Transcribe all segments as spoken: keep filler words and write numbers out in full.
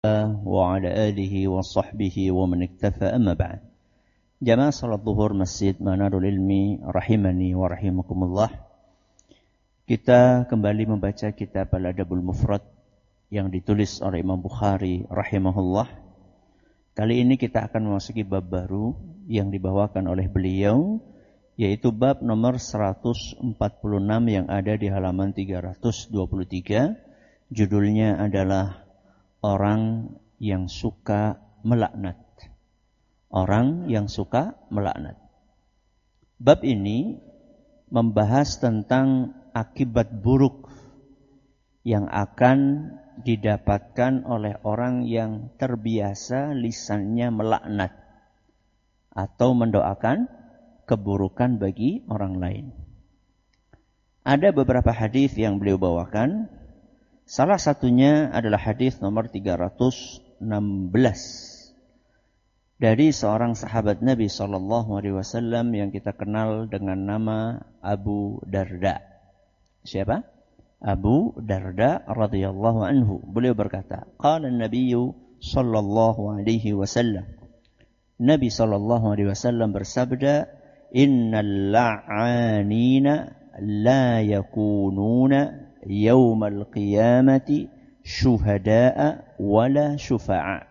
وعلى آله وصحبه ومن اكتفى أما بعد. Jamaah salat zuhur Masjid Manarul Ilmi rahimani wa rahimakumullah. Kita kembali membaca kitab Al-Adabul Mufrad yang ditulis oleh Imam Bukhari rahimahullah. Kali ini kita akan memasuki bab baru yang dibawakan oleh beliau, yaitu bab nomor seratus empat puluh enam yang ada di halaman tiga ratus dua puluh tiga. Judulnya adalah orang yang suka melaknat. Orang yang suka melaknat. Bab ini membahas tentang akibat buruk yang akan didapatkan oleh orang yang terbiasa lisannya melaknat atau mendoakan keburukan bagi orang lain. Ada beberapa hadis yang beliau bawakan. Salah satunya adalah hadis nomor tiga ratus enam belas dari seorang sahabat Nabi sallallahu alaihi wasallam yang kita kenal dengan nama Abu Darda. Siapa? Abu Darda radhiyallahu anhu. Beliau berkata, qala an-nabiy sallallahu alaihi wasallam. Nabi sallallahu alaihi wasallam bersabda, innal la'anina la yakununa yaumal qiyamati syuhada'a wala syufa'a.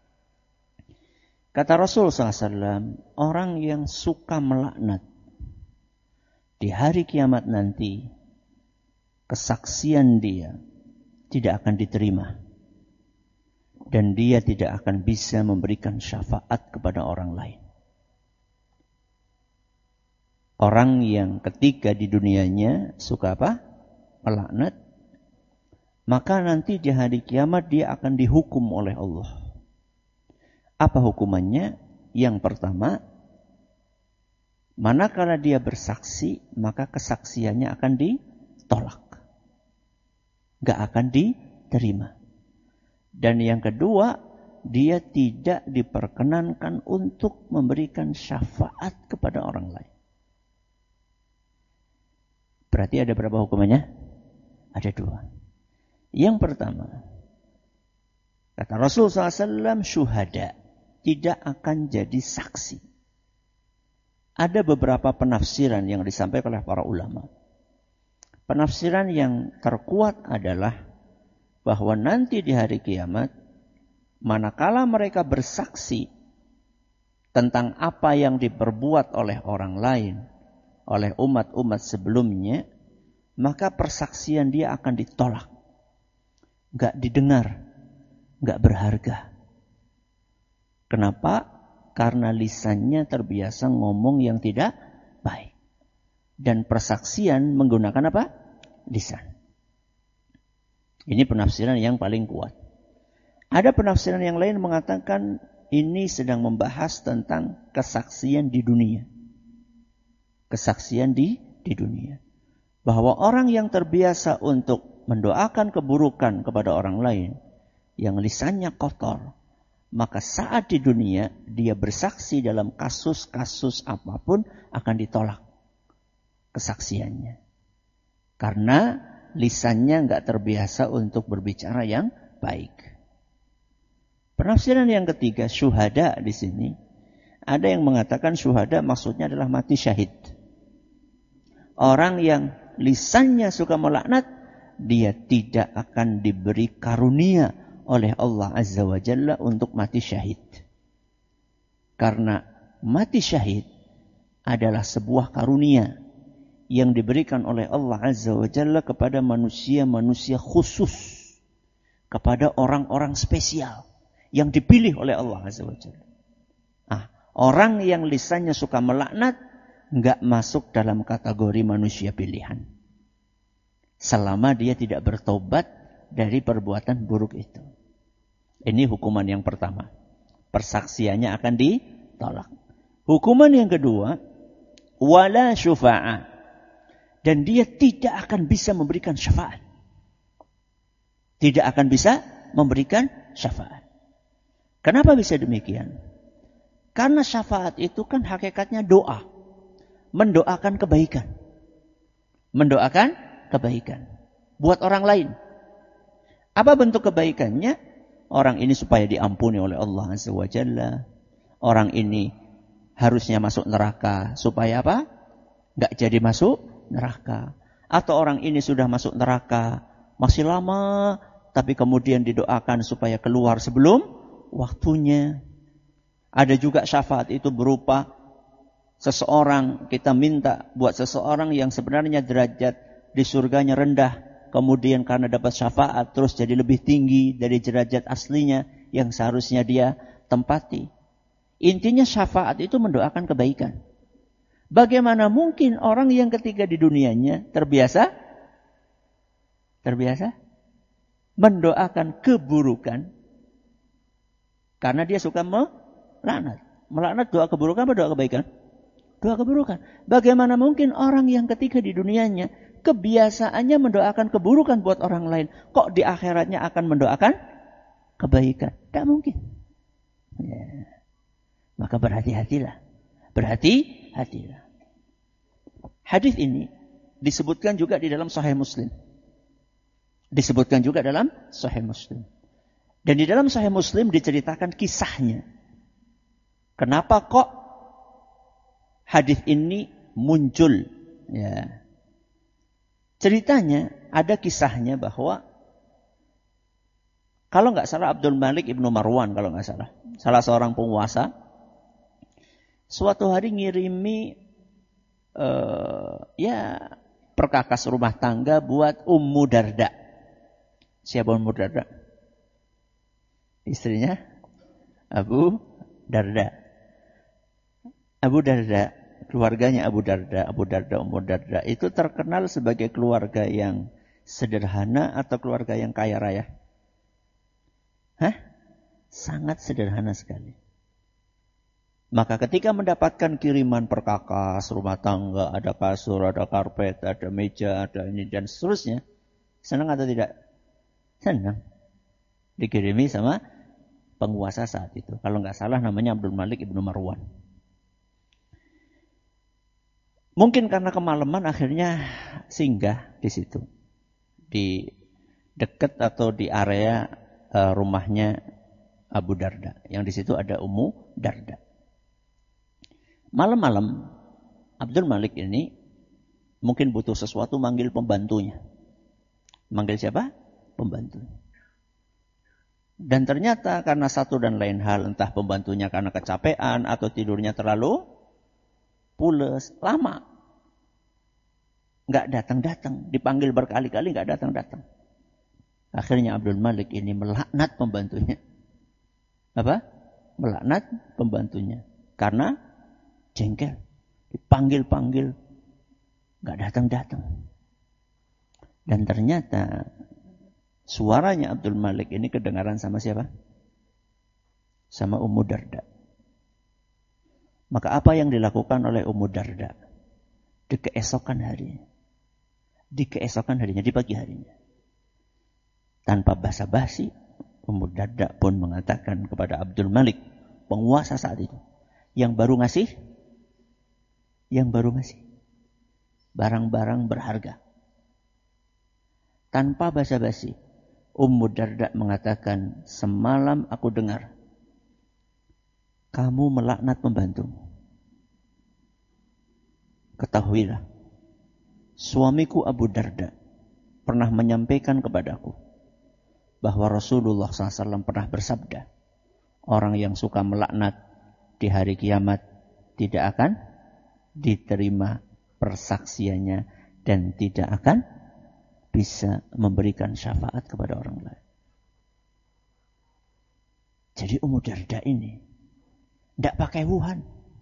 Kata Rasul sallallahu alaihi wasallam, orang yang suka melaknat di hari kiamat nanti, kesaksian dia tidak akan diterima dan dia tidak akan bisa memberikan syafaat kepada orang lain. Orang yang ketika di dunianya suka apa? Melaknat, maka nanti di hari kiamat dia akan dihukum oleh Allah. Apa hukumannya? Yang pertama, manakala dia bersaksi, maka kesaksiannya akan ditolak, gak akan diterima. Dan yang kedua, dia tidak diperkenankan untuk memberikan syafaat kepada orang lain. Berarti ada berapa hukumannya? Ada dua. Yang pertama, kata Rasul sallallahu alaihi wasallam, syuhada, tidak akan jadi saksi. Ada beberapa penafsiran yang disampaikan oleh para ulama. Penafsiran yang terkuat adalah bahwa nanti di hari kiamat, manakala mereka bersaksi tentang apa yang diperbuat oleh orang lain, oleh umat-umat sebelumnya, maka persaksian dia akan ditolak. Gak didengar, gak berharga. Kenapa? Karena lisannya terbiasa ngomong yang tidak baik. Dan persaksian menggunakan apa? Lisan. Ini penafsiran yang paling kuat. Ada penafsiran yang lain mengatakan ini sedang membahas tentang kesaksian di dunia. Kesaksian di, di dunia. Bahwa orang yang terbiasa untuk mendoakan keburukan kepada orang lain, yang lisannya kotor, maka saat di dunia dia bersaksi dalam kasus-kasus apapun akan ditolak kesaksiannya. Karena lisannya enggak terbiasa untuk berbicara yang baik. Penafsiran yang ketiga, syuhada di sini. Ada yang mengatakan syuhada maksudnya adalah mati syahid. Orang yang lisannya suka melaknat, dia tidak akan diberi karunia oleh Allah Azza wa Jalla untuk mati syahid. Karena mati syahid adalah sebuah karunia yang diberikan oleh Allah Azza wa Jalla kepada manusia-manusia khusus, kepada orang-orang spesial yang dipilih oleh Allah Azza wa Jalla. Ah, orang yang lisannya suka melaknat enggak masuk dalam kategori manusia pilihan. Selama dia tidak bertobat dari perbuatan buruk itu. Ini hukuman yang pertama. Persaksiannya akan ditolak. Hukuman yang kedua, wala syufa'a. Dan dia tidak akan bisa memberikan syafaat. Tidak akan bisa memberikan syafaat. Kenapa bisa demikian? Karena syafaat itu kan hakikatnya doa. Mendoakan kebaikan. Mendoakan kebaikan buat orang lain. Apa bentuk kebaikannya? orang ini supaya diampuni oleh Allah Azza wa Jalla. Orang ini harusnya masuk neraka supaya apa? Nggak jadi masuk neraka. Atau orang ini sudah masuk neraka masih lama, tapi kemudian didoakan supaya keluar sebelum waktunya. Ada juga syafaat itu berupa seseorang, kita minta buat seseorang yang sebenarnya derajat di surganya rendah, kemudian karena dapat syafaat terus jadi lebih tinggi dari derajat aslinya yang seharusnya dia tempati. Intinya syafaat itu mendoakan kebaikan. Bagaimana mungkin orang yang ketika di dunianya terbiasa terbiasa mendoakan keburukan karena dia suka melaknat. Melaknat doa keburukan apa doa kebaikan? Doa keburukan. Bagaimana mungkin orang yang ketika di dunianya kebiasaannya mendoakan keburukan buat orang lain, kok di akhiratnya akan mendoakan kebaikan? Tidak mungkin. Ya. Maka berhati-hatilah. Berhati-hatilah. Hadis ini disebutkan juga di dalam Sahih Muslim. Disebutkan juga dalam Sahih Muslim. Dan di dalam Sahih Muslim diceritakan kisahnya. Kenapa kok hadis ini muncul? Ya. Ceritanya ada kisahnya bahwa kalau nggak salah Abdul Malik ibnu Marwan kalau nggak salah, salah seorang penguasa, suatu hari ngirimi uh, ya perkakas rumah tangga buat Ummu Darda. Siapa Ummu Darda? Istrinya Abu Darda. Abu Darda, keluarganya Abu Darda, Abu Darda, Ummu Darda itu terkenal sebagai keluarga yang sederhana atau keluarga yang kaya raya? Hah? Sangat sederhana sekali. Maka ketika mendapatkan kiriman perkakas rumah tangga, ada kasur, ada karpet, ada meja, ada ini dan seterusnya, senang atau tidak? Senang. Dikirimi sama penguasa saat itu. Kalau nggak salah namanya Abdul Malik ibnu Marwan. Mungkin karena kemalaman akhirnya singgah di situ. Di dekat atau di area uh, rumahnya Abu Darda. Yang di situ ada Ummu Darda. Malam-malam Abdul Malik ini mungkin butuh sesuatu, manggil pembantunya. Manggil siapa? Pembantunya. Dan ternyata karena satu dan lain hal, entah pembantunya karena kecapean atau tidurnya terlalu pules, lama. Nggak datang-datang, dipanggil berkali-kali nggak datang-datang. Akhirnya Abdul Malik ini melaknat pembantunya. Apa? Melaknat pembantunya. Karena jengkel, dipanggil-panggil, nggak datang-datang. Dan ternyata suaranya Abdul Malik ini kedengaran sama siapa? Sama Ummu Darda. Maka apa yang dilakukan oleh Ummu Darda di keesokan harinya? Di keesokan harinya, di pagi harinya. Tanpa basa-basi, Ummu Darda pun mengatakan kepada Abdul Malik, penguasa saat itu, yang baru ngasih yang baru ngasih barang-barang berharga. Tanpa basa-basi, Ummu Darda mengatakan, semalam aku dengar kamu melaknat pembantumu. Ketahuilah, suamiku Abu Darda pernah menyampaikan kepadaku bahwa Rasulullah shallallahu alaihi wasallam pernah bersabda, orang yang suka melaknat di hari kiamat tidak akan diterima persaksiannya dan tidak akan bisa memberikan syafaat kepada orang lain. Jadi Ummu Darda ini tidak pakai wuhan.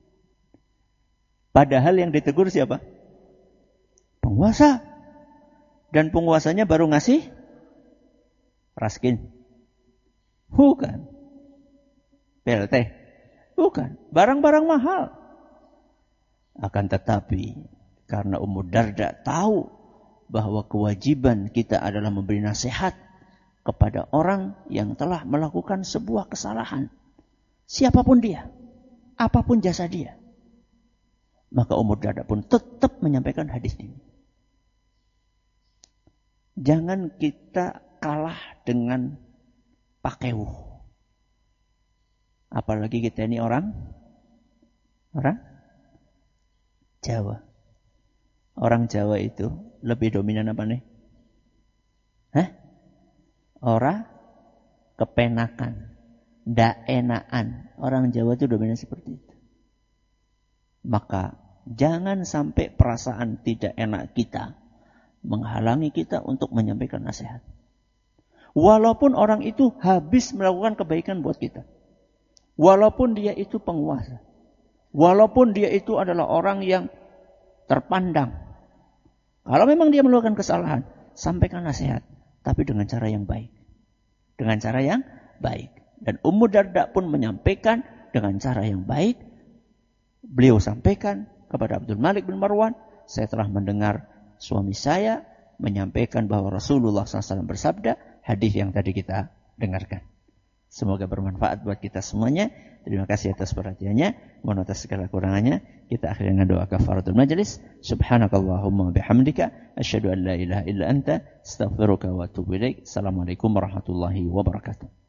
Padahal yang ditegur siapa? Penguasa. Dan penguasanya baru ngasih raskin. Bukan. P L T. Bukan. Barang-barang mahal. Akan tetapi karena Ummu Darda tahu bahwa kewajiban kita adalah memberi nasihat kepada orang yang telah melakukan sebuah kesalahan, siapapun dia, apapun jasa dia, maka Ummu Darda pun tetap menyampaikan hadis ini. Jangan kita kalah dengan pakewu. Apalagi kita ini orang orang Jawa. Orang Jawa itu lebih dominan apa nih? Hah? Ora kepenakan, ndak enakan. Orang Jawa itu dominan seperti itu. Maka jangan sampai perasaan tidak enak kita menghalangi kita untuk menyampaikan nasihat. Walaupun orang itu habis melakukan kebaikan buat kita. Walaupun dia itu penguasa. Walaupun dia itu adalah orang yang terpandang. Kalau memang dia melakukan kesalahan, sampaikan nasihat. Tapi dengan cara yang baik. Dengan cara yang baik. Dan Ummu Darda pun menyampaikan dengan cara yang baik. Beliau sampaikan kepada Abdul Malik bin Marwan, saya telah mendengar suami saya menyampaikan bahwa Rasulullah shallallahu alaihi wasallam bersabda, hadis yang tadi kita dengarkan. Semoga bermanfaat buat kita semuanya. Terima kasih atas perhatiannya. Mohon atas segala kurangannya. Kita akhiri dengan doa kafaratul majlis. Subhanakallahumma bihamdika asyhadu an la ilaha illa anta astaghfiruka wa atubu ilaik. Assalamualaikum warahmatullahi wabarakatuh.